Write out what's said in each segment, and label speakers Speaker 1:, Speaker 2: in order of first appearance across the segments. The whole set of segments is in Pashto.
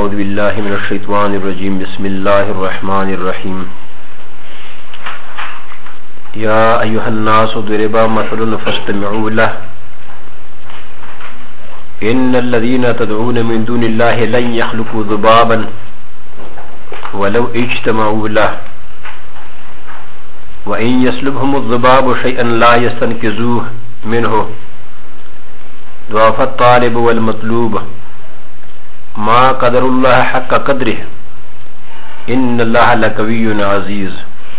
Speaker 1: أعوذ بالله من الشيطان الرجيم بسم الله الرحمن الرحيم يا أيها الناس ضرب مثل فاستمعوا له إن الذين تدعون من دون الله لن يخلقوا ذبابا ولو اجتمعوا له وإن يسلبهم الذباب شيئا لا يستنقذوه منه ضعف الطالب والمطلوب ما قدر الله حق قدره إن الله لقوي عزيز.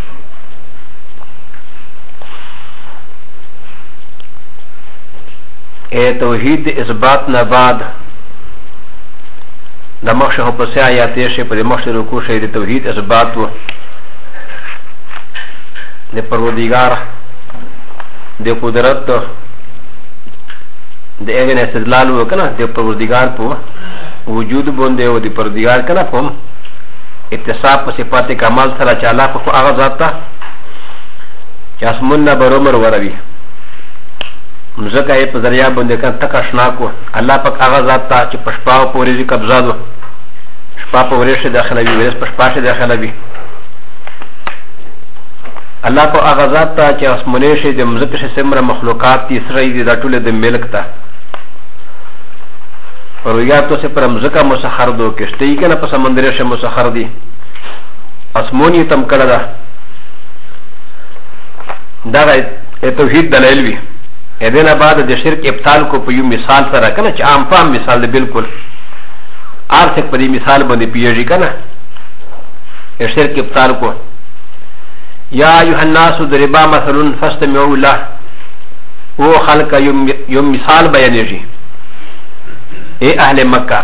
Speaker 1: اے توحید اثبات نہ بعد د مخشہ پسے آیات شے پر مخشہ رکوع شے توحید اثبات و د پروردگار د قدرت د اغن استدلال وکنا د پروردگار په وجود باندې او د پروردگار کنا په اتصاب په صفات کمال سره چاله په هغه ذات ته چې اسمنه برمر وروي مزکه یې په ذریعہ باندې کان تک آشنا کو الله پاک هغه ذات ته چې پښپاو پورې قبضه دو شپه په ورشه داخله وي ورس پښپاشه داخله وي الله په هغه ذات ته چې اسمنه شي د مزکه سمره مخلوقات دي سره دي د ټوله د ملک ته پرویاتو سے پر مزکا مسخر دو کشتی کنا پا سمندرش مسخر دی اسمونی تم کرده دا توحید دلائل وی ایدین بعد د شرک ابطال کو پیو مثال سره کنا چه عام فام مثال دی بالکل آرسک پا دی مثال بندی پیجی کنا شرک ابطال کو یا ایوہ الناس دربا مثلن فاستمعوا لہ وہ خلق یوم مثال بیانیجی اے اہل مکہ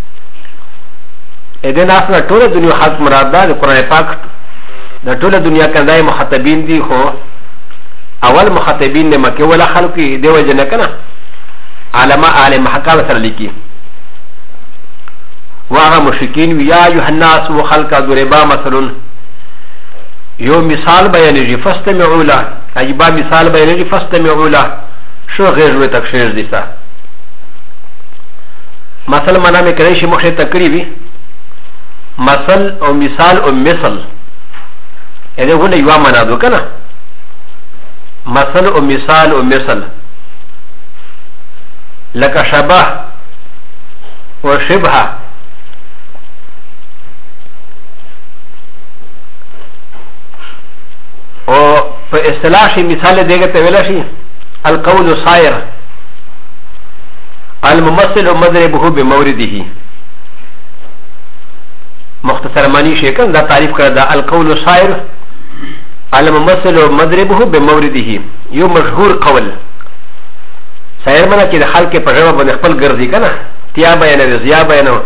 Speaker 1: ادن اصلا ټول دنیا خلق مراد ده د قرآن پاک د ټول دنیا کندای مخاطبین دي خو اول مخاطبین د مکه ولا خلق دی وجنه کنه علماء عالم حکام سره لیکي واغه مشرکین یا ایه الناس وخلق ضربا مثلا یو مثال بیانېږي فاستمعوا له عجبا مثال بیانېږي فاستمعوا له شو غیر و تکشیر دي سا مثل منا میں کرے شی مخشے تقریبی مثل او مثال او مثل ایدے گونے یوا منا دو کنا مثل او مثال او مثل لکا شبہ و شبہ او پا اصطلاح شی مثال دے گا تولا شی القول صائر الممثل مضربه بمورده مختصر معنی شیکن دا تعریف کرده القول صائر الممثل مضربه بمورده یو مشهور قول صائر منا چې د خلق په ژبه باندې خپل ګرځي کنه تیا بیانوي زیا بیانوي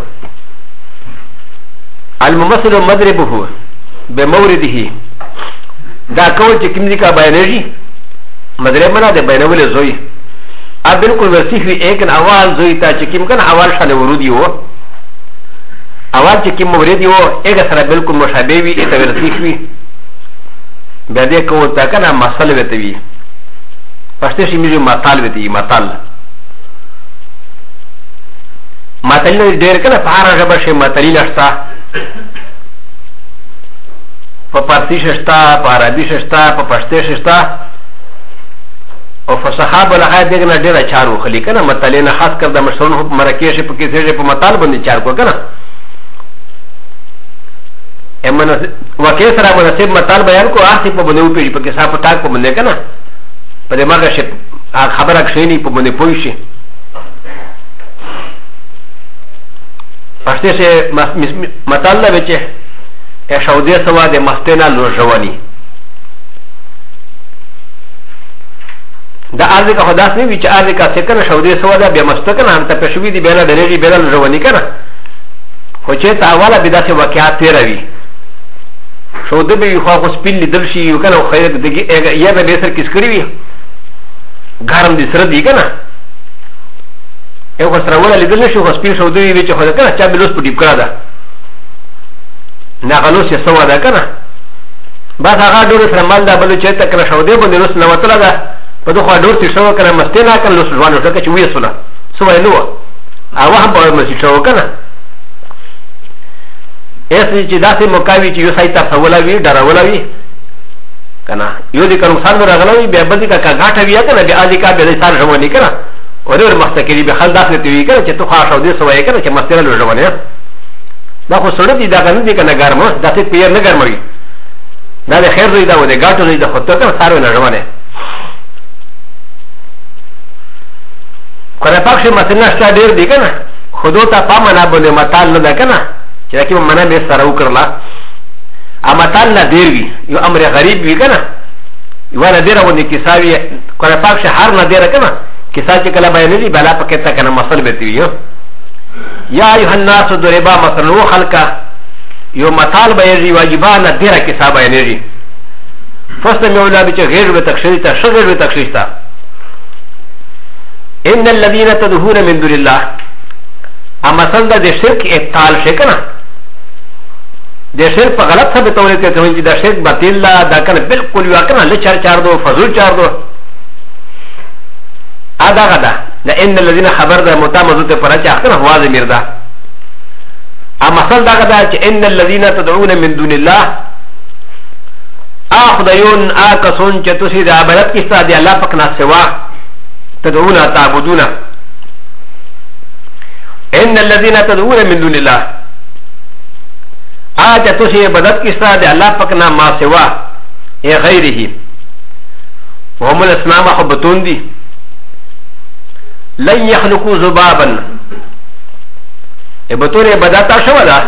Speaker 1: الممثل مضربه بمورده دا قول چې کوم ځای بیانېږي مضرب منا د بیانول زوی اب بالکل ورسیخ وی ایکن اول زوی تا چکیم کن اول شان ورودی ہو اول چکیم موردی ہو ایک سر بالکل مشابه وی ایتا ورسیخ وی بیده کول تا کنا مسل ویتوی پشتشی میجو مطال ویتوی مطال مطلی نوی دیر کنا پارا جبش مطلی نشتا پا پرسی ششتا پا عربی ششتا پا پشتی ششتا او فصحاب لغايه دغنا ډیره چار وخلی کنه مطلع خاص کر د مشرون مرکه شي په کیسه په مطالب باندې چار کو کنه امن وکي سره مناسب مطالب بیان کو اخی په باندې په کیسه په تاک په باندې کنه په دې مرګه شي خبره کښینی په باندې پوي شي پښته سه مطالب وچه ا شودې سوا د مستنا لوژوانی دا ارزه که خداس نه وی چې ارزه که سکنه شودې سوا ده بیا مستکنه هم ته پښوی دی بیره دلېږي بیره ژوندۍ کنه خو چې تا اوله به داسې واقعات تیروي شوده به خو خو سپین لیدل شي یو کنه خیر دغه یا به سر کیس کړی وي ګرم دي سره دی کنه یو خو سره ولا لیدل شي خو سپین شوده وی چې خو کنه چا بلوس په ډیپ کړه ده نه غلوس یې سوا ده کنه بس هغه ډور سره مال ده بل چې ته کنه شوده باندې روس نه وتله ده په دغه ډور چې شو کنه مستینا کنه لوس ځوانو څخه چې وې سوله سوې نو هغه هم په مسجد شو کنه ایسے چې داسې مکاوي چې یو سای ته ولاوي ډراولاوي کنه یو دې کوم سان راغلوي بیا بل دې کا غاټه ویا کنه بیا ادي کا به سار ژوندې کنه ورور مستقلی به خل داسې دی کنه چې تو خاص او دې سوای کنه چې مستره ژوندې دا خو سره دي دا کنه دې کنه ګرمه داسې پیر نه ګرموي دا د خیر دی دا و دې غاټو دی دا خو ته کنه سارو نه ژوندې کنه پښه مسنه شته ډیر دی کنه خودو ته پامنه باندې متال نه ده کنه چې دا کې منه به سره وکړلا اما تعالی ډیر وی یو امر غریب وی کنه یو نه ډیر باندې کیساوی کنه پښه هر نه ډیر کنه کیسا چې کله بیان دي بلا پکې تا کنه مسل به دی یا ایه الناس ضربا مثلا خلقا یو متال به یی واجبانه ډیر کیسا بیان دي فست مولا به چې غیر به تخشیش تا شغل به تخشیش تا ان الذين تدعون من دون الله اما څنګه د شرک ابطال شکنه د شرک په غلط ثابت ولې ته چې د شرک باطل لا دا کنه بالکل یو کنه لچار چار دو فضول چار دو ادا غدا د ان الذين خبر ده متامذت پر چا کنه واز مردا اما څنګه دا غدا چې ان الذين تدعون من دون الله اخذيون اكسون چې تاسو د عبادت کې ستاسو د الله پاک نه سوا تدعون تعبدون ان الذين تدعون من دون الله آج تشي بدت كسا دي الله پاکنا ما سوا اي غيره وهم الاسلام حبتون دي لن يخلقوا ذبابا ابتون بداتا شو دا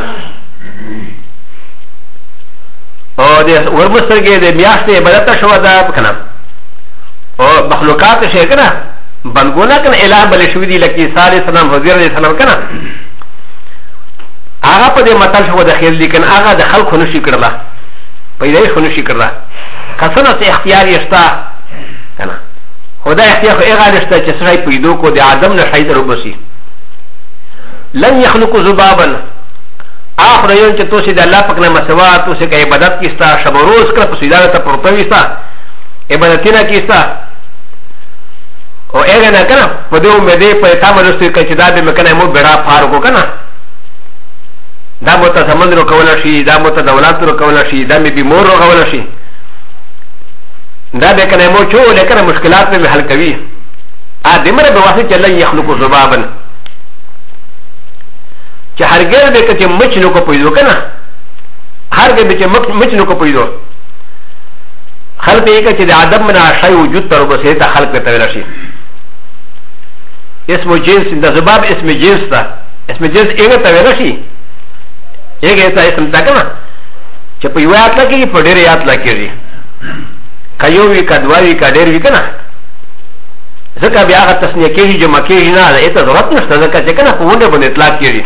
Speaker 1: او دي ورمسترگي دي بياشت بداتا شو دا پاکنا او مخلوقات شكنا بنگونا کنا الہ بل شوی دی لکی صالح علیہ السلام وزیر علیہ السلام کنا آغا پا دی مطل شو دخیل دی کنا آغا دخل خونشی کرلا پیدایش خونشی کرلا کسنا سے اختیار یشتا کنا خدا اختیار خو اغا رشتا چه سرائی پیدو کو دی آدم نشاید رو بسی لن یخلقو زبابا آخر یون چه توسی دی اللہ پکنا مسوا توسی که عبادت کستا شب و روز کنا پسیدانتا پروتویستا عبادتینا کستا او اغه نه کنه په دې مده په تاسو رسې کې چې دا به مکنه مو بیره پار کو کنه دا مو ته سمندر کول شي دا مو ته دولت رو کول شي دا مې بیمور رو کول شي دا به کنه مو چو لیکن مشکلات به حل کوي ا دې مره به واسه چې الله يخلق ذبابا چې هرګر به چې مچ نو کو پیدو کنه هرګر به چې مچ نو کو پیدو خلق یې چې د ادم نه شی وجود تر وبسه ته خلق ته ویل شي اسم جنس د زباب اسم جنس تا اسم جنس ایغه ته ویل شي ایغه ته اسم تا کنه چې په یو آیات کې په ډېر آیات لکېږي کایوي کډوالي کډېر وی کنه ځکه بیا هغه تسنیه کېږي جمع کېږي نه دا ته ضرورت نشته ځکه چې کنه په ونه باندې اطلاق کېږي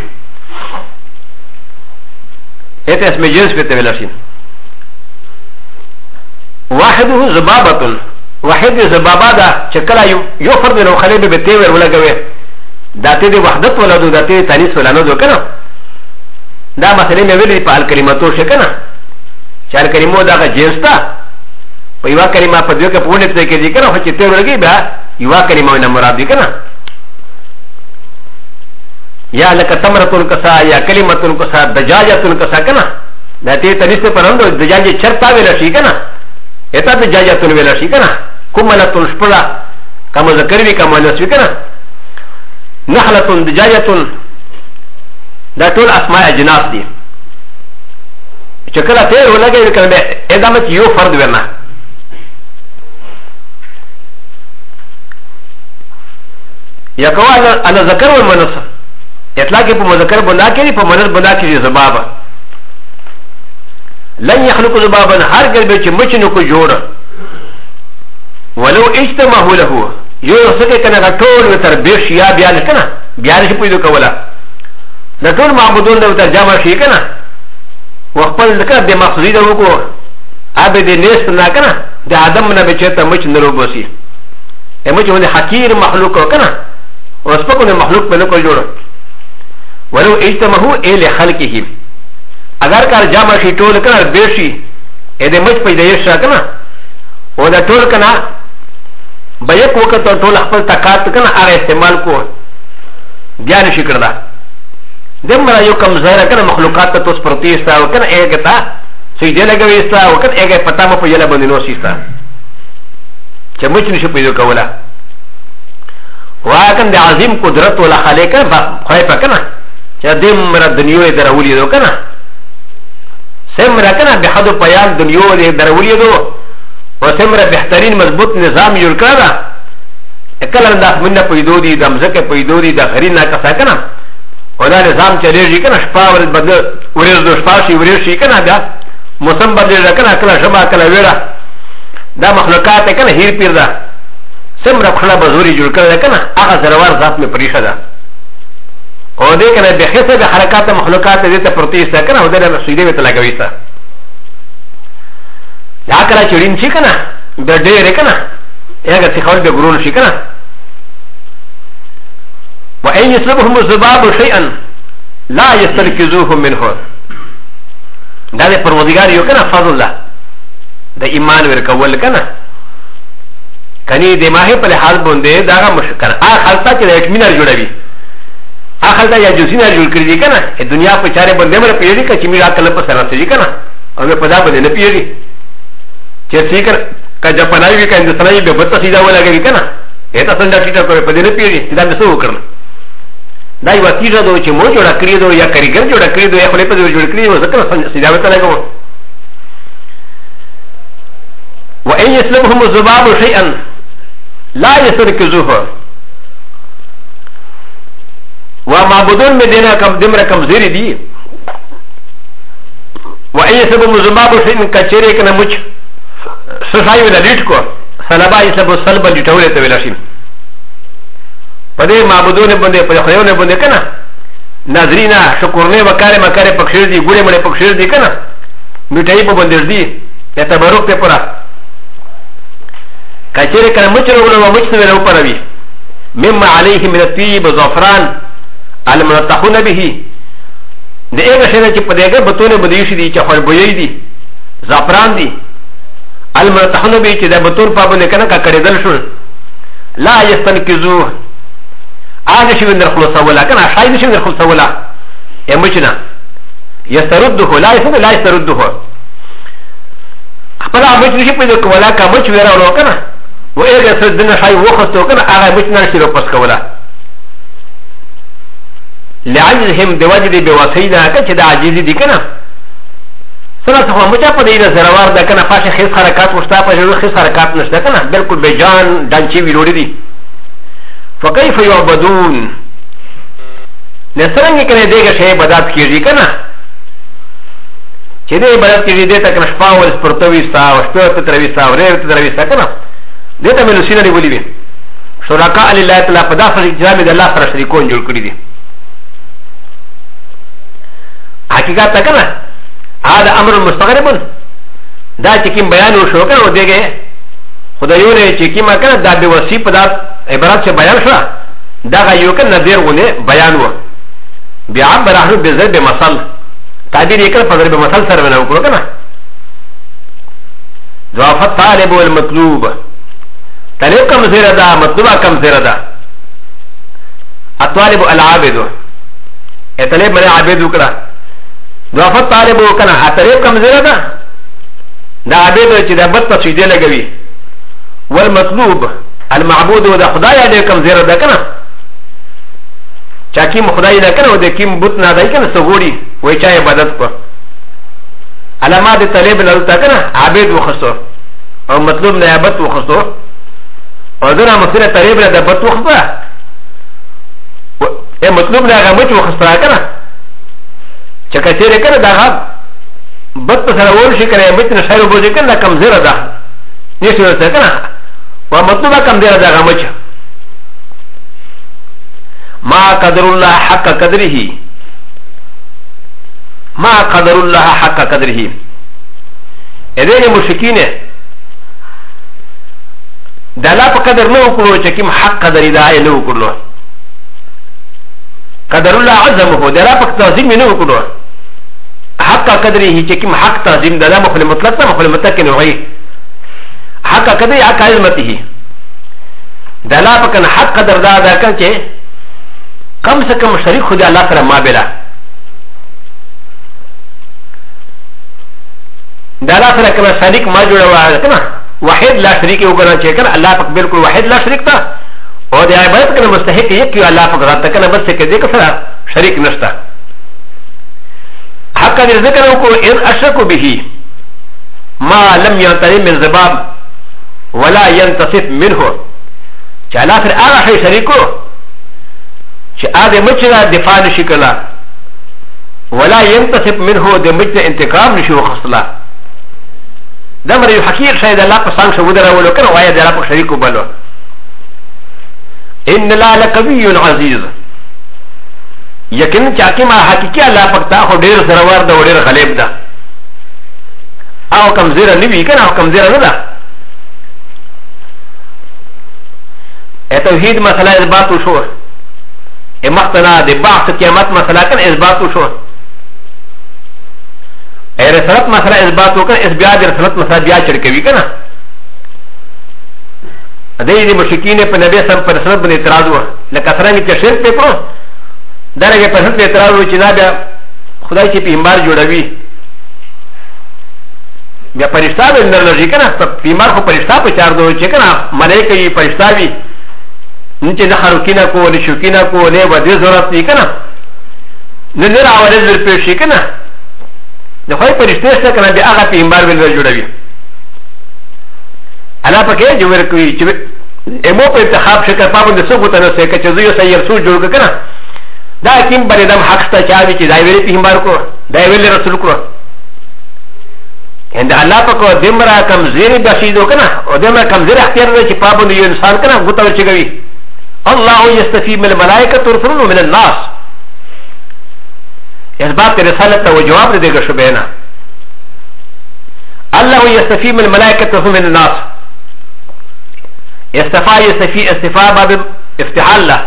Speaker 1: اته اسم جنس په ته ویل شي واحده زبابه واحد زبابه دا چکلا یو فرد نو خلیبه به تیور ولګوي داته دی وحدت ولادو داته تانیس ولانو دو کنه دا مسئله مې ویلې په الکلماتو شکنه چار کلمو دا جنستا په یو کلمه په دغه په ونه ته کې دي کنه چې تیور لګي بیا یو کلمه نه مراد دي کنه یا لک تمرتون کسا یا کلمتون کسا دجاجتون کسا کنه داته تانیس په پرندو دجاجه چرتا ویل شي کنه اتا دجاجتون ویل شي کنه كمالة شبرا كما ذكرني كما نسوكنا نحلة دجاجة دا طول اسماء جناس دي شكرا تير ولا غير كلمة ادامت يو فرد ونا يكوى انا ذكر والمنص اطلاقي په مذكر بناكري په منص بناكري زبابا لن يخلق زبابا هر قلبي چې مچنو کو جوړ ولو اجتمعوا له یو سکه کنه ټول وتر بیش یا بیان کنه بیان شي پویدو کولا د ټول معبودون د وتر جمع شي کنه وخپل ذکر د مقصودی د وکړو ابه د نس نه کنه د ادم نه بچته مچ نه روبسي امچ ونه حقیر مخلوق کنه اوس په کوم مخلوق په لکه جوړ ولو اجتمعوا الى خلقه اگر کار جمع شي ټول کنه بیشي ا د مچ پیدایش کنه و دا ټول کنه بیک وقت ټول خپل طاقت کنه هغه استعمال کو بیا نشي کړدا دمرا يو كم زهره كان مخلوقات تتوس پروتيستا وكان ايغتا سيدي لغويستا وكان ايغا پتاما پا يلا بندنوسيستا چه مچ نشو پیدو کولا وكان دي عظيم قدرت ولا خالقا خواهي پا كنا چه دمرا دنيوه دراولي دو كنا سمرا كنا بحدو پيان دنيوه دراولي دو وسمرا بحترين مضبوط نظام يرکا دا اکلا دا منه پیدو دی دا مزک پیدو دی دا غرین ناکسا کنا و دا نظام چلیجی کنا شپا ورد بدل ورز دو شپا شی ورز شی کنا دا موسم بدل دا کنا کلا شما کلا ویرا دا مخلوقات کنا هیر پیر دا سمرا کھلا بزوری جور کرده کنا آغا زروار ذات میں پریشا دا و دے کنا بخیصه دا حرکات مخلوقات دیتا پرتیستا کنا و دا سیده بیتا لگویستا دا کلا چرین شی کنا دا دیر کنا اگر سيخول بقرون شكنا وإن يسلبهم الذباب شيئا لا يستركزوه منه دا پروردگار یو کنا فضل الله دا ایمان ورکول کنا کنی دماغی پر حال بنده دا مشکل خلطا چې د اکمینر جوړوي خلطا یا جوسینر جوړ کړی دي کنه دنیا په چاره باندې مر پیږي چې میرا کله په سره سړي کنه او په پدا باندې نه پیږي چې فکر کجا پناوی کا هندوستانی به بت سیدا ولا گئی کنا ایتا څنګه ټیټه کوي په دې نه پیږي دا به څه وکړم دا یو تیزه دو چې مو جوړ کړی دو یا کاریګر جوړ کړی دو یا خپل په جوړ کړی دو ځکه سیدا وته لګو وان يسلبهم الذباب شيئا لا يستركزوه ومعبودون مدينه كم دمر كم زيري دي وان يسلبهم الذباب شيئا كچري كنا مچ سسای ولا لیټ کو سلبا یسبو سلبا لیټولې ته ویل شي پدې معبودونه باندې په خیونه باندې کنه ناظرینا شکرونه وکاله مکاره پکشیر دي ګوره مړ پکشیر دي کنه میټای په باندې دي ته تبرک ته پورا کچېره کنه مچ ورو و مچ ته ورو پروي مما عليه من الطيب زعفران المنطحون به دغه شنه چې په دغه بتونه باندې شي دي چې خپل بوي دي زعفران دي المرتحون به چې د بطور په باندې کنه کا کړیدل شو لا یستنکزو هغه شی وندر خلاص ولا کنه شاید شي وندر خلاص ولا امچنا یسترده لا یسترده خپل امچ نشي په دغه ولا کا مچ ویرا ولو کنه و هغه سدنه شای وخته کنه هغه مچ نه شي پس کولا لعجزهم بوجد بواسیدا کچ د عاجزی دي کنه سنة هو مجا پا دیده زروار ده کنه فاش خیص حرکات مشتا پا جنو خیص حرکات نشتا کنه بلکل بجان دانچی ویلوڑی دی فکیف یعبدون نسرنگی کنه دیگه شای عبادت کیجی کنه چه ده عبادت کیجی دیتا کنه شپا و اسپرتویستا و شپیو تترویستا و ریر تترویستا کنه دیتا ملوسینا دی بولی بی شرکا علی اللہ تعالی پدا سر اجرامی ده اللہ سر شریکون جوڑ کری دی حقیقت تا کنه هذا امر مستغرب دا چکیم بیان وشو کنه و دیگه خدایونه چکیم کنه دا بوسیب دا عبارت سے بیان شو دا غیو کنه نظیر غونه بیان و بیعبر احلو بضرب مثل تعبیر یکل فضرب مثل سر بنا وکلو کنه ضعفت طالب والمطلوب طالب کم زیر دا مطلوبا کم زیر دا الطالب العابد طالب من عابد وکلا ضعفت طالب وکنه اطریب کم زیر دا دا عابد چی دا بد تصویده لگوی والمطلوب المعبود و دا خدای دیر کم زیر دا کنه چا کیم خدای دا کنه و دا کیم بوت نادای کنه سغوری وی چای عبادت کو علامات طالب لالتا کنه عابد وخستو او مطلوب نیابت وخستو او دنا مصیر طالب لدا بط وخستا مطلوب نیاغا مچ وخستا کنه چکا چیره کنه دا غاب بط سر ورشی کنه مچ نشایو بوزی کنه کم زیر دا نیشی ورسا کنه و مطلوبا کم زیر دا غمچ ما قدر الله حق قدره ما قدر الله حق قدره ادین مشکین دلا پا قدر نو کرو چکیم حق قدری دائی نو کرو قدر الله عظمه دلا پا تعظیم نو کرو حق قدره چکیم حق تعظیم دلا مخل مطلق تا مخل مطلق نوعی حق قدری حق عظمته دلا پا کن حق قدر دا کن چه کم سے کم شریک خود اللہ سره ما بلا دا لا سره کنه شریک ما جوړوا کنه واحد لا شریک وګڼه چې کنه الله پاک بالکل واحد لا شریک تا او د عبادت کنه مستحق یک یو الله پاک ذات کنه بس کې دې سره شریک نشتا حق دې ذکر وکړو ان اشرکو به ما لم ينتهي من ذباب ولا ينتصف منه چې الله سره هغه شی شریکو چې اده مچره دفاع نشي کړه ولا ينتصف منه د مچره انتقام نشي وخصلا دا مر یو حقیر شاید الله په څنګه شو درولو کنه وای دا په شریکو بلو ان لا لقوي عزيز یقین چې ما حقیقي الله پاک تا خو ډیر سرور دا ډیر غلیب ده او کمزور نه وی کنه او کمزور نه ده توحید مسله اثبات شو مختنا د بعث قیامت مسله کنه اثبات شو رسالت مسله اثبات وکړه اس بیا د رسالت مسله بیا چر کوي کنه دې مشرکین په نبی سم پر رسالت باندې اعتراض و لکه څنګه چې شرک په کړو درګه په رسالت اعتراض و چې دا بیا خدای چې پیغمبر جوړوي بیا فرشتہ به نه لږی کنه پیغمبر خو فرشتہ په چار دوه چې کنه ملائکه یې فرشتہ وي نچه نه خروکینا کو نه شوکینا کو نه ودې ضرورت نه کنه نه نه راوړل ور پېښ کنه د خو پرشته څخه کنه بیا هغه پیغمبر ول جوړوي الا پکې جوړ کوي چې امو په انتخاب شکر پابند څه بوته نه څه چې زه یو سیر سو جوړ کنه دا کوم بل دم حق ته چا دي چې دا ویلي پیغمبر کو دا ویلي رسول کو ان الله پکو دمرا کم زیر بشیدو کنه او دمرا کم زیر اختیار دی چې پابند یو انسان کنه غوته ورچګوي الله يستفي من الملائكه ورسلون من الناس اثبات رسالة وجواب لديك شبهنا الله يستفي من الملائكة ورسلون من الناس يستفي استفاء باب افتحال له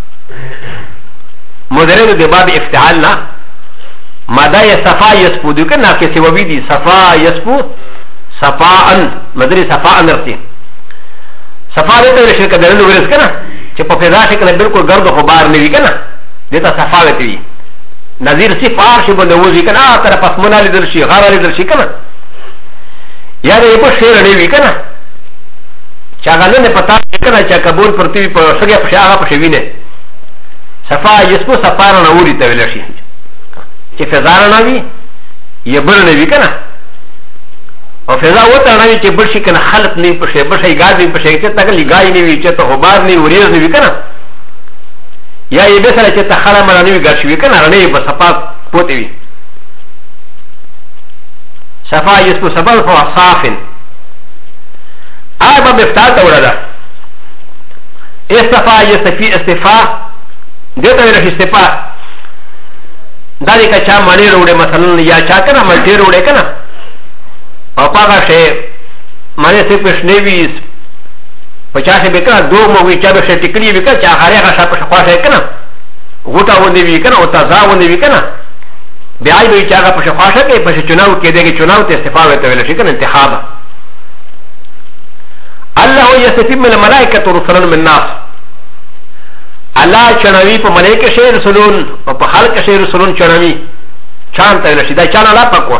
Speaker 1: مدرد دي باب افتحال له ما دا يصفا يسپو دو كنا كسي وبيدي صفا يسپو صفاء مدري صفاء نرسي صفا دیتا ولی شرکت درلو ورس کنا چه پا فضا شکل بلکل گرد و خبار نوی کنا دیتا صفا ویتوی نظیر سی فارشی بنده وزی کنا تر پسمنا لیدر شی غارا لیدر شی کنا یا دا یپو شیر نیوی کنا چاگا نن پتا کنا چا کبول پرتوی پا سگیا پشی آغا پشوی نه صفا یسپو صفا را نوری تاویل شی چه فضا را نوی یا بر نوی کنا او فضا وتا نوی چه بر شی کنا خلق نوی پشی بر شی گاز نوی پشی چه تا کلی گای نوی چه تا غبار نوی وریز نوی کنا یا یه بسره چه تا خلا منا نوی گرد شوی کنا رنوی با صفا پوتی وی صفا یسپو صفا فوا صافن آبا مفتال تا ورده استفا یستفی استفا دیتا ویرش استفا داری که چا مانی روڑه مثلا یا چا کنا ملتی روڑه کنا او پاگا شه مانی سپش نیویز پچاشه بکنا دو موی چا بشه ٹکلی بکنا چا خاری آگا شا پش خواشه کنا غوطا ونده بی کنا او تازا ونده بی کنا بیائی بی چا آگا پش خواشه که پش چناو که دیگه چناو تی استفا ویتا ویلشی کنا انتخابا الله یستفی من الملائکت رسولن من ناس الله چناوی پا ملائک شئی رسولون و پا خلق شئی رسولون چناوی چان تا ویلشی دا چان اللہ پاکوا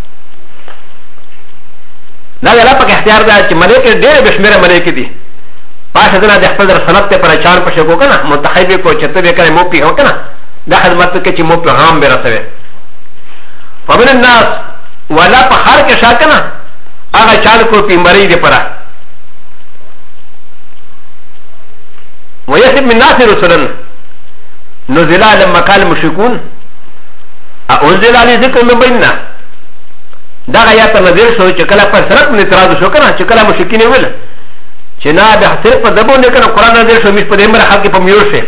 Speaker 1: دا اللہ پاک اختیار دا چه ملائک دیر بشمیر ملائک دی پاس دنا د خپل رسالت ته پر چان پښه کو کنه منتخب کو چته به کنه مو پی هو کنه دا خدمت کې چې مو پیغام به رسوي فمن الناس ولا په هر کې شاکنه هغه چان کو پیمبري دی پره ويسب من الناس رسلا نزل على مكان المشركون انزل عليه ذكر من بيننا دا غيات نزل شو چې کله پر سرت من اعتراض شو کنه چې کله مشرکین ویل چې نه به صرف په دبو نه کنه قران نازل شو مش په دې مر حق په میور شه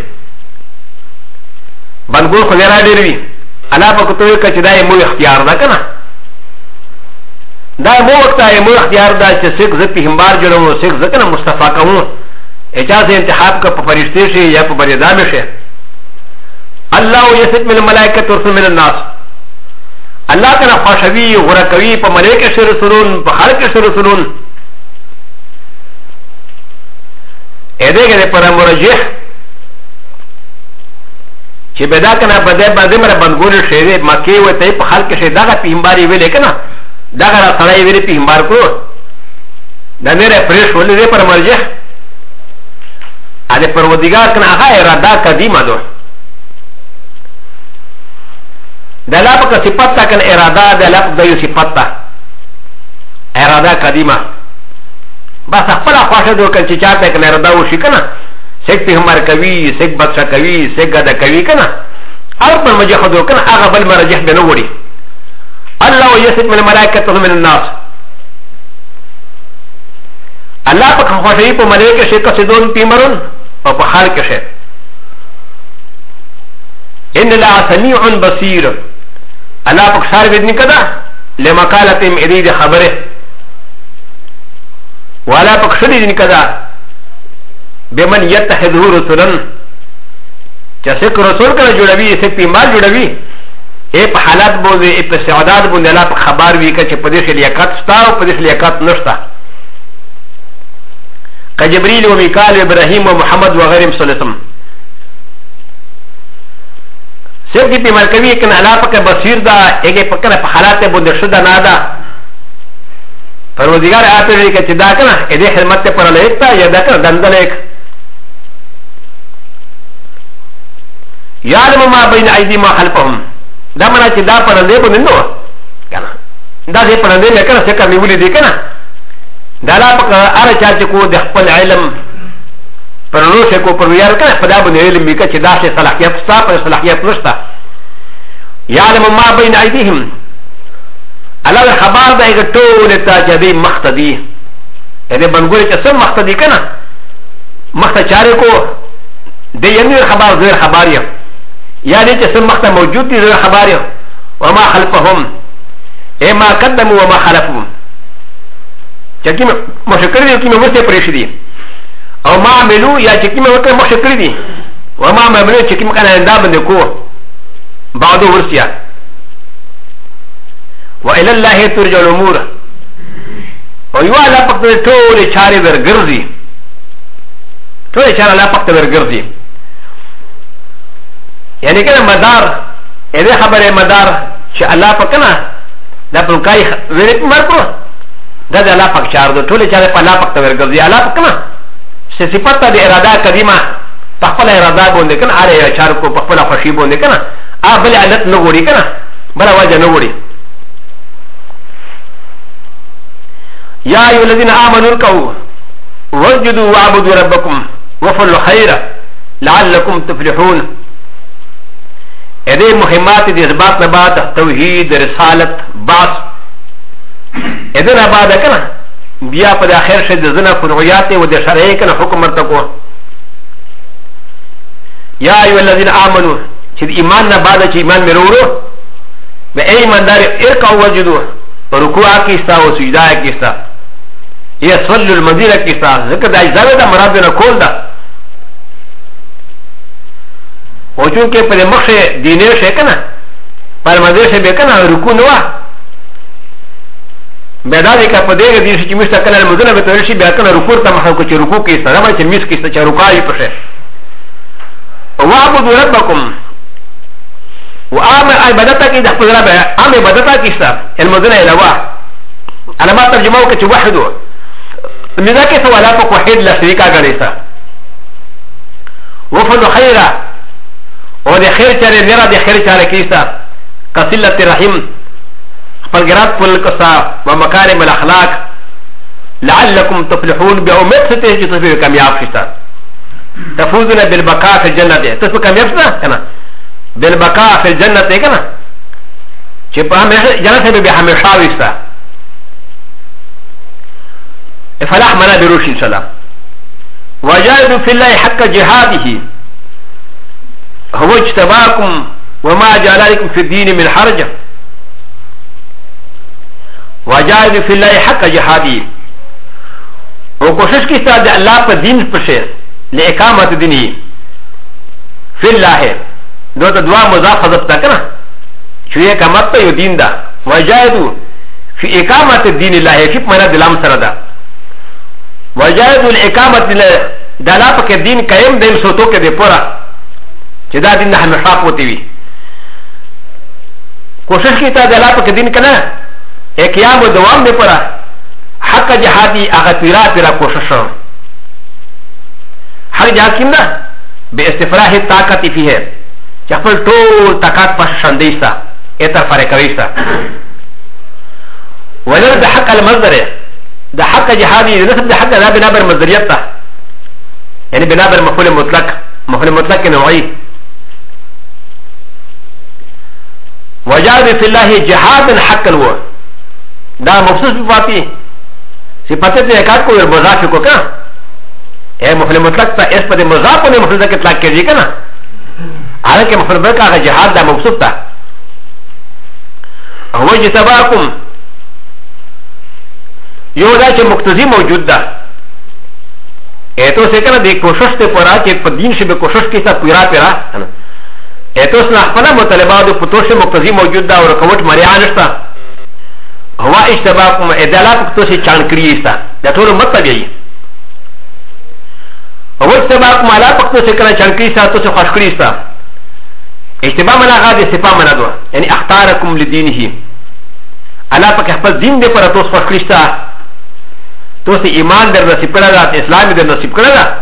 Speaker 1: بنګول خو را ډیر وی الا په کوته کې چې دا مو اختیار ده کنه دا مو وخت مو اختیار ده چې څوک ځ پیغمبر جوړو څوک ځ کنه مصطفی کوو اجازه انتخاب کا په فرشتي شي یا په بریدام شي الله یسد من الملائکه ورسل من الناس الله کنه خوشوي غرقوي په ملائکه شر رسولون په خلق شر رسولون ادهګه پر مرجح چې بدا کنه بده بده مر بنګول شي مکه وته په خلق شي دغه پیغمبري ویل کنه دا غره سړی ویری پیغمبر کو دا نه پرېښ ولې پر مرجح ا دې پروردګار کنه هغه اراده قدیمه ده د لا په صفات تا کنه اراده د لا په یو صفات تا اراده قدیمه بس خپل خواشه دوه کنه چې چاته کنه اراده وشي کنه سیک پیغمبر کوي سیک بادشاہ کوي سیک غدا کوي کنه هر پر مرجح دوه کنه هغه بل مرجح به نه وړي الله يسد من الملائكه من الناس الله پاک خوشی په ملائکه شي کسدون پیمرون او په حال کې شه ان لا سميع بصير الله پاک سار ودنی کدا لمقالتهم اريد خبره ولا پاک شدی دن کدا بمن يتخذه رسلا چې رسول کله جوړوي چې پیمار جوړوي ا په حالات بوزي ا په سعادت باندې الله پاک خبر وی چې په دې کې لیاقت شته او په دې کې لیاقت نشته كجبريل وميكال وابراهيم ومحمد وغيرهم صلى الله عليه وسلم سيدي بمال كبير كان على فكره بصير دا اجي فكره حالات بندشده نادا فروزگار آتے ہوئے کہ چدا کنا ادے خدمت پر لیکتا یا دا کنا دندل ایک یعلم ما بین ایدی ما خلفهم دا منا چدا پر لے بو نندو کنا دا دے پر لے کنا سکر نیولی دی کنا دا لا پک ار چاچ کو د خپل علم پر نو سے کو پر یار کنا خدا بن علم می کہ دا سے صلاحیت ستا پر صلاحیت نشتا یعلم ما بین ایدیهم الله خبر دا یو ټول ته چې دی مقتدی دې بنګوري چې سم مقتدی کنه مقتچاره کو د یمن خبر زیر خبر یا دې چې سم مقت موجود دي زیر خبر وما خلفهم اما قدموا وما خلفوا چې کیمه مشکل دي کیمه ورته پرېښ دي او ما عملو یا چې کیمه ورته مشکل دي وما عملو چې کیمه کنه دا باندې کو بعدو ورسیا وإلى الله ترجع الأمور ويوا لا فقط طول شاري برغرزي طول شاري لا فقط برغرزي يعني كده مدار إذا خبر مدار شاء الله فقنا لا بلقاي وريت مركو ده ده لا فقط شار طول شاري فلا فقط برغرزي لا فقنا صفات ده إرادة قديمة تقبل إرادة بونده كنا على شاركو تقبل خشي بونده كنا بل عدد نغوري كنا بلا وجه نغوري يا أيها الذين آمنوا اركعوا واسجدوا واعبدوا ربكم وافعلوا خيرا لعلكم تفلحون هذه مهمات دي اثبات نبات توحيد رسالة بعث هذا نبات كنا بيا قد آخر شد زنا فرعيات ودي شرعي كنا حكم مرتقو يا أيها الذين آمنوا شد إيمان نبات شد إيمان مرورو بأي من دار اركعوا واسجدوا ركوع كيستا وسجداء كيستا يصل المدينة كيستا ذكر دا اجزاء دا مراد دا كول دا وچونکه پر مخش دینه شه کنه پر مدیر شه بکنه رکوع نوا بیدا دی که پر دیگه دین شه چی مشتا کنه المدینه بتوری شی بیکنه رکوع تا محاو که چی رکوع کیستا نما چی میس کیستا چی رکوعی پشه وعبدو ربکم وعام عبادتا کی دخل رب عام عبادتا کیستا المدینه الوا علامات ترجمه که چی وحدو لذا كيف ولا فوق وحيد لا شريك غريسا وفضل خيرا ودي خير چاره نرا دي خير چاره كيسا قصيلة الرحيم فالقرات فالقصا ومكارم الاخلاق لعلكم تفلحون بأمت ستهج تصبح كامياب شتا تفوزون بالبقاء في الجنة دي تصبح كامياب شتا كنا بالبقاء في الجنة دي كنا چه جنة بحمشاوي شتا فلاح منا بروش ان شاء الله وجاهدوا في الله حق جهاده هو اجتباكم وما جعل عليكم في الدين من حرج وجاهدوا في الله حق جهاده وكوشش كيستا دي الله پر دين پشه لإقامة دينه في الله دوتا دعا مضاف حضرت تاكنا شو إقامت پا يو دين دا وجاهدوا في إقامة الدين الله كيف منا دلام سردا وجاهدوا الإقامة دلالة کے دین قائم دین سوتو کے دے پورا چدا دین نہ ہمیشہ ہوتی ہوئی کوشش کی تا دلالة کے دین کنا اقیام و دوام دے پرا حق جهادی اغا پیرا پیرا کوشش حق جهاد کم دا بے استفراح طاقتی فی ہے چخفل طول طاقت پاس شندیستا ایتر فرقویستا ولر دا حق المصدر دا حق جهادی نسب دا حق دا بنابر مصدریت تا یعنی بنابر مفعول مطلق کے نوعی وجاهد في الله جهادا حقا هو دا مخصوص بفاتي صفات الاكاد کو مضاف کو کنا اے مفعول مطلق تا اس پر مضاف نے مفعول کا اطلاق کیجیے کنا حالانکہ مفعول مطلق کا جهاد دا موصوف تھا هو جتباكم یو دا چې مقتضی موجود ده ایتو سے کنا دی کوشش تے پورا کہ دین سے کوشش کی تا پورا پیرا ایتوس نا خپل مطالبات او پتوش مقتضی موجود ده او رکوټ مریان شتا هوا اشتباكم ادالات پتوش چان کړی استا دا ټول مطلب یې او اشتباكم علا پتوش کنا چان کړی استا تو خوش کړی استا اشتباه منا غادي صفه منا دو یعنی اختارکم لدینه علا پک خپل دین دې پر توس خوش کړی استا تو سے ایمان در نصیب کړه دا اسلام در نصیب کړه دا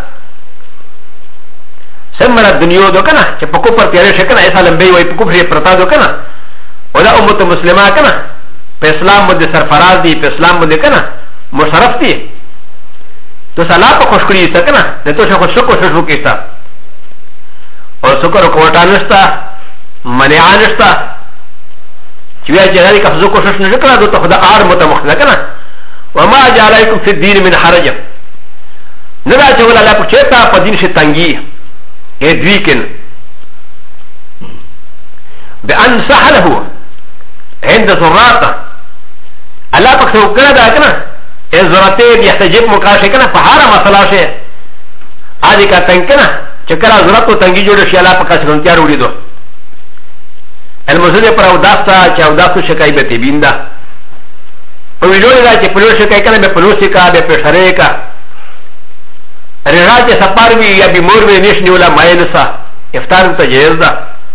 Speaker 1: سمرا دنیا دو کنا چې په کوپر تیارې شي کنه ایسا لمبي وای په کوپر پرتا دو کنه او دا امت مسلمه کنه په اسلام باندې سرفراز دي په اسلام باندې کنه مشرف دي تو سلام په خوشکړی ست کنه د تو څه خوشو کوشش وکړه او شکر کوټا نشتا منع نشتا چې بیا جهاري کفزو کوشش نه کړه دو ته خدا ار متمخله کنه وما جعلكم في الدين من حرج ندا چې ولا لا پچتا په دین شي تنګي ادويكن بأن سهله عند زراطة الله بكسو كنا دا كنا الزراطة يحتجب مكاشي كنا فهارا مسلا شيء آدي کا تنگ كنا چکرا زراطو تنگی جوڑ شي الله بكاسي کنتیار اوڑی دو المزده پر اوداستا چه اوداستو شکای بیتی بیندا ویجوڑی دا چه پلو شکای کنا بے پلوسی کا بے پیشره کا رجا چې سفر وي یا بیمور وي نش نیولا ماینسا افطار ته جایز ده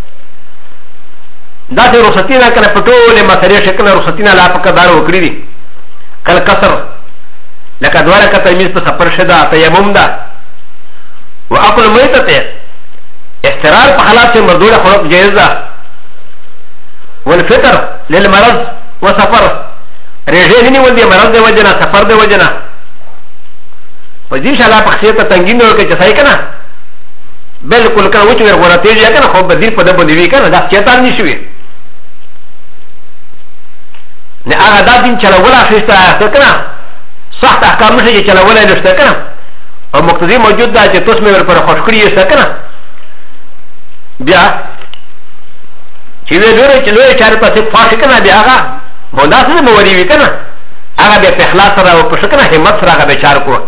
Speaker 1: دا چې رخصتینا کنه پټوله مسلې شکل رخصتینا لا پکدار وکړي دي کله کسر لکه دواره کته میز په سفر شدا تیمم ده واكل میتته استقرار په حالات کې مردوله خلق جایز ده والفطر للمرض وسفر رجه نه ولدي مرض دی وجنا سفر دی وجنا و دې شاله په خیته تنګین ورکه چې صحیح کنه بالکل کنه وچ ورغورا تیز یا کنه خو بدیر په دبو دی کنه دا چیتان نشوي نه هغه د دین چلولا شته ته کنه صح احکام نشي چلولا نشته کنه او مقتضی موجود ده چې توس مې ور پر خوش کړی شته کنه بیا چې ویلوره چې لوی چارې په څه فاش کنه بیا هغه موداسه موري وی کنه هغه به په اخلاص سره او په شکنه همت سره هغه به چار کو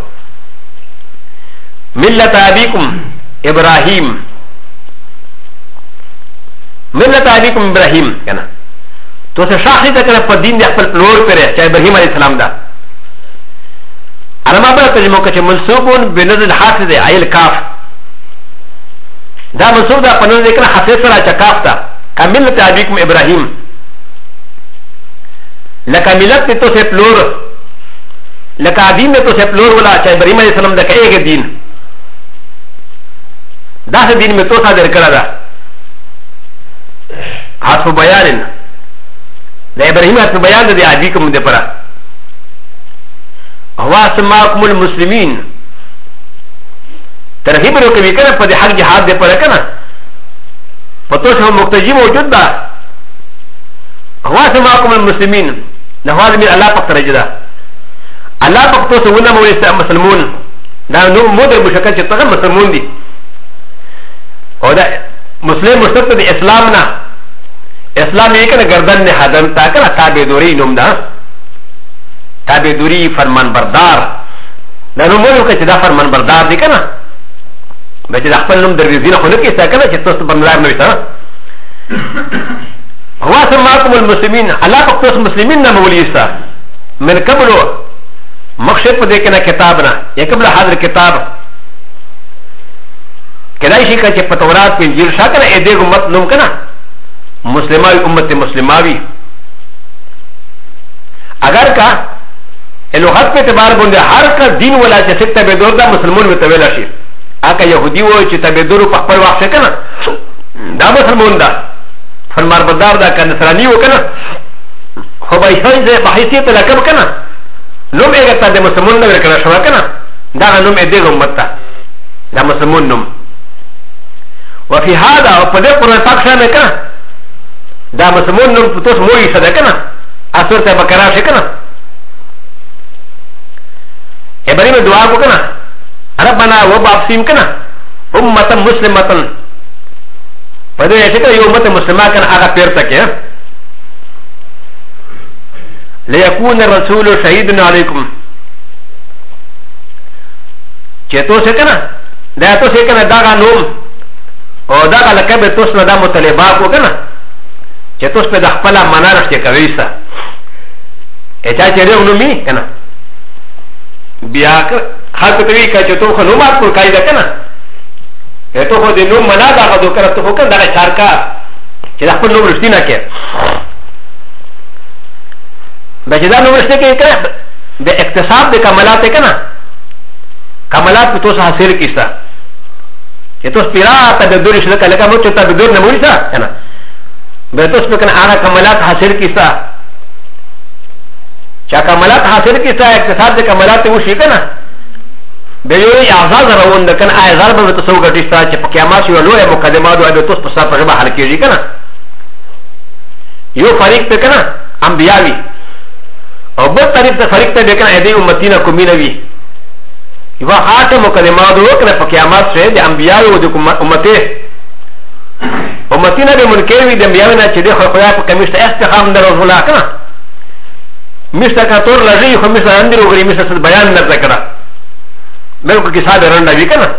Speaker 1: ملت ابيكم ابراهيم ملت ابيكم ابراهيم كنا تو سے شاخی تک په دین د خپل پلور پر چې ابراهيم عليه السلام دا علما پر ترجمه کوي منسوبون بنزل حافظ عيل کاف دا منسوب دا پنځه ذکر حافظ سره چې کاف تا کملت ابيكم ابراهيم لکه ملت تو سے پلور لکه دین تو سے پلور ولا چې ابراهيم عليه السلام دا کېږي دین دا سه دین میں تو صادر کرا دا حسب بیان دا ابراہیم حسب بیان دا دی عبیکم دے پرا هو اسماکم المسلمین ترغیب رو کبھی کنا پا دی حق جہاد دے پرا کنا پتو شو مقتجی موجود دا هو اسماکم المسلمین نواز من اللہ پاک ترجدہ اللہ پاک تو سونا مولی مسلمون دا نو مودر مشکل چه تغم مسلمون دی او دا مسلم مشتق دا اسلام نا اسلام یہ کنا گردن نے حدن تا کنا تابع دوری نوم دا تابع دوری فرمان بردار دا نوم مولو که چه دا فرمان بردار دی کنا بچه دا خپل نوم در ریزین خونو کسا کنا چه توست بندار نویتا هو سماکم المسلمین اللہ پاک مسلمین نا مولیسا من قبلو مخشب پا دیکنا کتابنا یا قبل حاضر کتاب کدای شي چې په تورات په انجیل شاکنه اې دغه امت نوم کنه مسلمانای امت مسلماوی اگر کا لغت په اعتبار باندې هر کا دین ولا چې ست به دور دا مسلمان وتویل شي اګه يهودي و چې تبه دور په خپل وخت کنه دا مسلمان دا فرمان بردار دا کنه نصرانی و کنه خو به هیڅ به حیثیت لکب کنه نوم یې ګټه د مسلمان نه ورکړه شو کنه دا نوم یې دغه امت ته دا مسلمان نوم وفي هذا وقد قرأ تاكشان كنا دا مسلمون نم فتوس موي صدا كنا أسور تبكرا شكنا إبراهيم دعاء كنا ربنا وبابسيم كنا أمة مسلمة فدو يشكا يومة مسلمة كنا آغا بيرتك ليكون الرسول شهيدنا عليكم چتو سكنا دا تو سكنا داغا نوم او دا لکه به توس نه دا مطالبه کو کنه چې توس په د خپل منارش کې کوي سا اته چې له نومي کنه بیا خاطر کوي چې تو خو نومات کو قاعده کنه ته خو د نوم منا دا غو کړه ته خو کنه دا شارکا چې خپل نوم رښتینه نه کې به چې دا نوم رښتینه کې کنه د اکتساب د کمالات کنه کمالات په توس حاصل کیسه چې توس پیرا ته د دوري شل کله کوم چې ته د دور نه موري سا کنه به توس په کنه هغه کمالات حاصل کیسه چې کمالات حاصل کیسه اقتصاد د کمالات وشي کنه به یو اعزاز روان د کنه اعزاز به تاسو غټی ستا چې په قیامت یو لوی مقدمات او د توس په صفه به حل کیږي کنه یو فریق ته کنه انبیاوی او بل طریق ته فریق ته کنه دې امتینا کومینه وی یو خاطر مقدمات وکړه په قیامت سره د انبیانو او د امتینا به منکر وي د انبیانو نه چې د خدای په کمیشته استقام در رسول الله کنه مشته کا تور لږی خو مشته اندر وګړي مشته بیان نه کړه بالکل کیسه به رنده وی کنه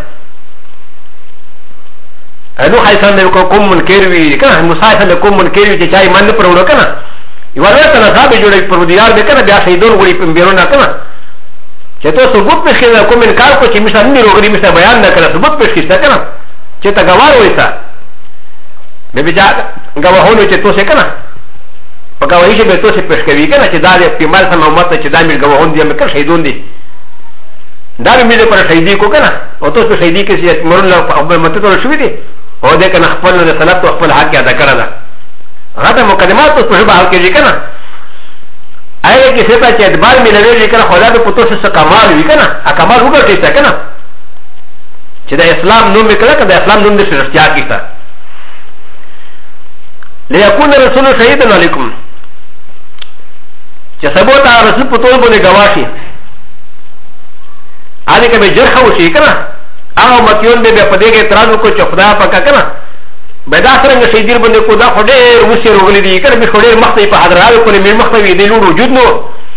Speaker 1: انو حیثان د کوم منکر وی کنه مصاحب د کوم منکر وی چې چای من پر وړو کنه یو ورته نه صاحب جوړي پر دیار به کنه بیا شهیدون وړي په بیرونه کنه چې ته ثبوت په خیر کوم انکار کو چې مشته اندر وګړي مشته بیان نه کړه ثبوت په خیر کنه چې تا غوار وایسا به بیا غواهونه چې تو څه کنه په غواهی چې به تو څه پېښ کوي کنه چې دا د پیغمبر سره امت چې دا مې غواهون دي مې کړ شهیدون دي دا مې پر شهیدی کو کنه او تو په شهیدی کې چې مرن له خپل مت ته شوې دي او دې کنه خپل نه سنت او خپل حق ادا کړل هغه مقدمات په هغه حال کې کنه اې کې څه چې ادبار مې لوي کنه خدا به پتو څه کمال وی کنه ا کمال وګورئ څه کنه چې د اسلام نوم وکړه کله د اسلام نوم دې شرطیا کیته ليكون رسول شهيدا عليكم چې سبوت رسول په ټول باندې گواهی اده کې به جرح وشي کنه هغه متيون به په دې کې اعتراض وکړي چې خدا پاک کنه به دا څنګه شهیدیر باندې کو دا خډه وسه روغلي دي کنه به خډه مخته په حضرت کو نه مخته وي د لور وجود نو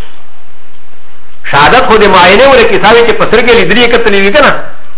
Speaker 1: شهادت خو دې معاینه ورکې ثابت چې پسر کې لیدلې کتلې وي کنه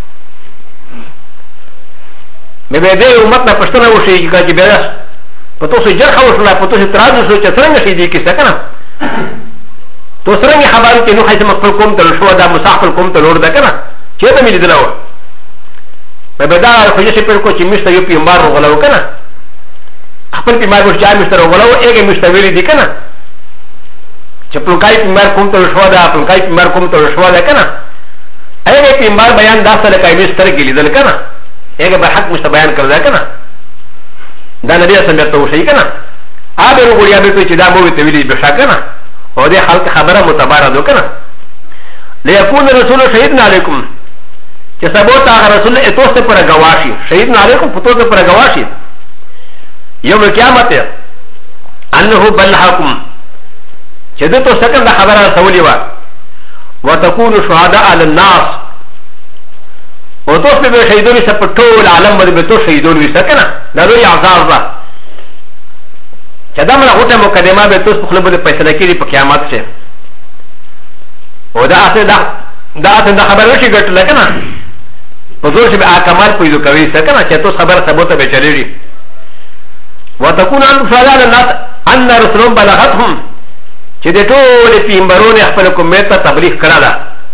Speaker 1: به دې امت نه پښتنه وشي چې بیا په توسو جرح وشله په توسو اعتراض وشو چې څنګه شهیدی کیسه کنه تو څنګه خبر کې نو حیث مخفل کوم تل شو دا مسافر کوم تل ور ده کنه چې ته مې لیدلو په بدا خو یې په کو چې مشته یو پیغمبر وغلو کنه خپل پیغمبر ورچا مشته وغلو اګه مشته ویلي دي کنه چې په کای پیغمبر کوم تل شو دا په کای پیغمبر کوم تل شو دا کنه اګه پیغمبر بیان داسه کای مشته کې لیدل کنه اګه به حق مشته بیان کړل کنه دا نبی اسلام ته وشي کنه ا به وګړیا به چې دا مو ته ویلي به شکنه او دې خلق خبره متباره دو کنه ليكون رسول شهيدنا عليكم چې سبوت هغه رسول اتوسته پر گواهی شهيدنا عليكم پتوته پر گواهی یوم القیامت انه بلحکم چې دته سکند خبره سولې وا وتكون شهداء على الناس او توسته به شهیدون سره په ټول عالم باندې به تو شهیدون وي سکنه دا لوی عذاب ده چې دا موږ غوټه مقدمه به توس په خپل باندې فیصله کړي په قیامت کې او دا اته دا خبر وشي ګټل کنه په زور چې به کمال پیدا کوي سکنه چې توس خبر ثبوت به چلیږي وتكون ان فعل الناس ان رسول بلغتهم چې د ټول پیغمبرونو خپل کومه ته تبلیغ کړه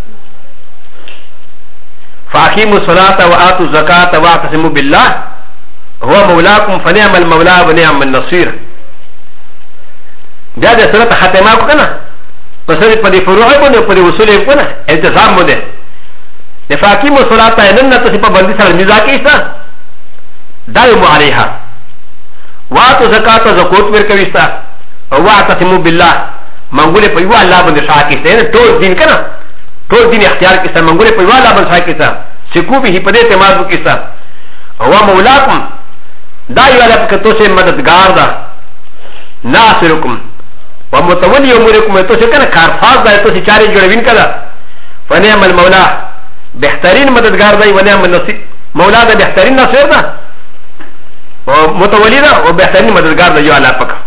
Speaker 1: فاقيموا الصلاة وآتوا الزكاة واعتصموا بالله هو مولاكم فنعم المولى ونعم النصير بیا د سورت ختمه کو کنه پسر پدی فروع بنده پدی وصول کنه التزام بنده نفاقی مسولات اینن نتسی پا بندی سر نزاکی استا دائمو علیها واتو زکاة زکوت ورکویستا واتسمو بالله منگوله پا یو اللہ بند شاکستا یعنی طول دین کنا طول دین اختیار کستا منگوله پا یو اللہ بند شاکستا سکو بھی پدے اعتماد بکستا و مولاکم دا یو اللہ پکتو سے مددگار دا ناصرکم و متولی امورکم تو سے کنا کارفاز دا تو سے چارے جوڑوین کدا فنعم المولا بہترین مددگار دا ونعم النصیر مولا دا بہترین ناصر دا و متولی دا و بہترین مددگار دا جو اللہ پکا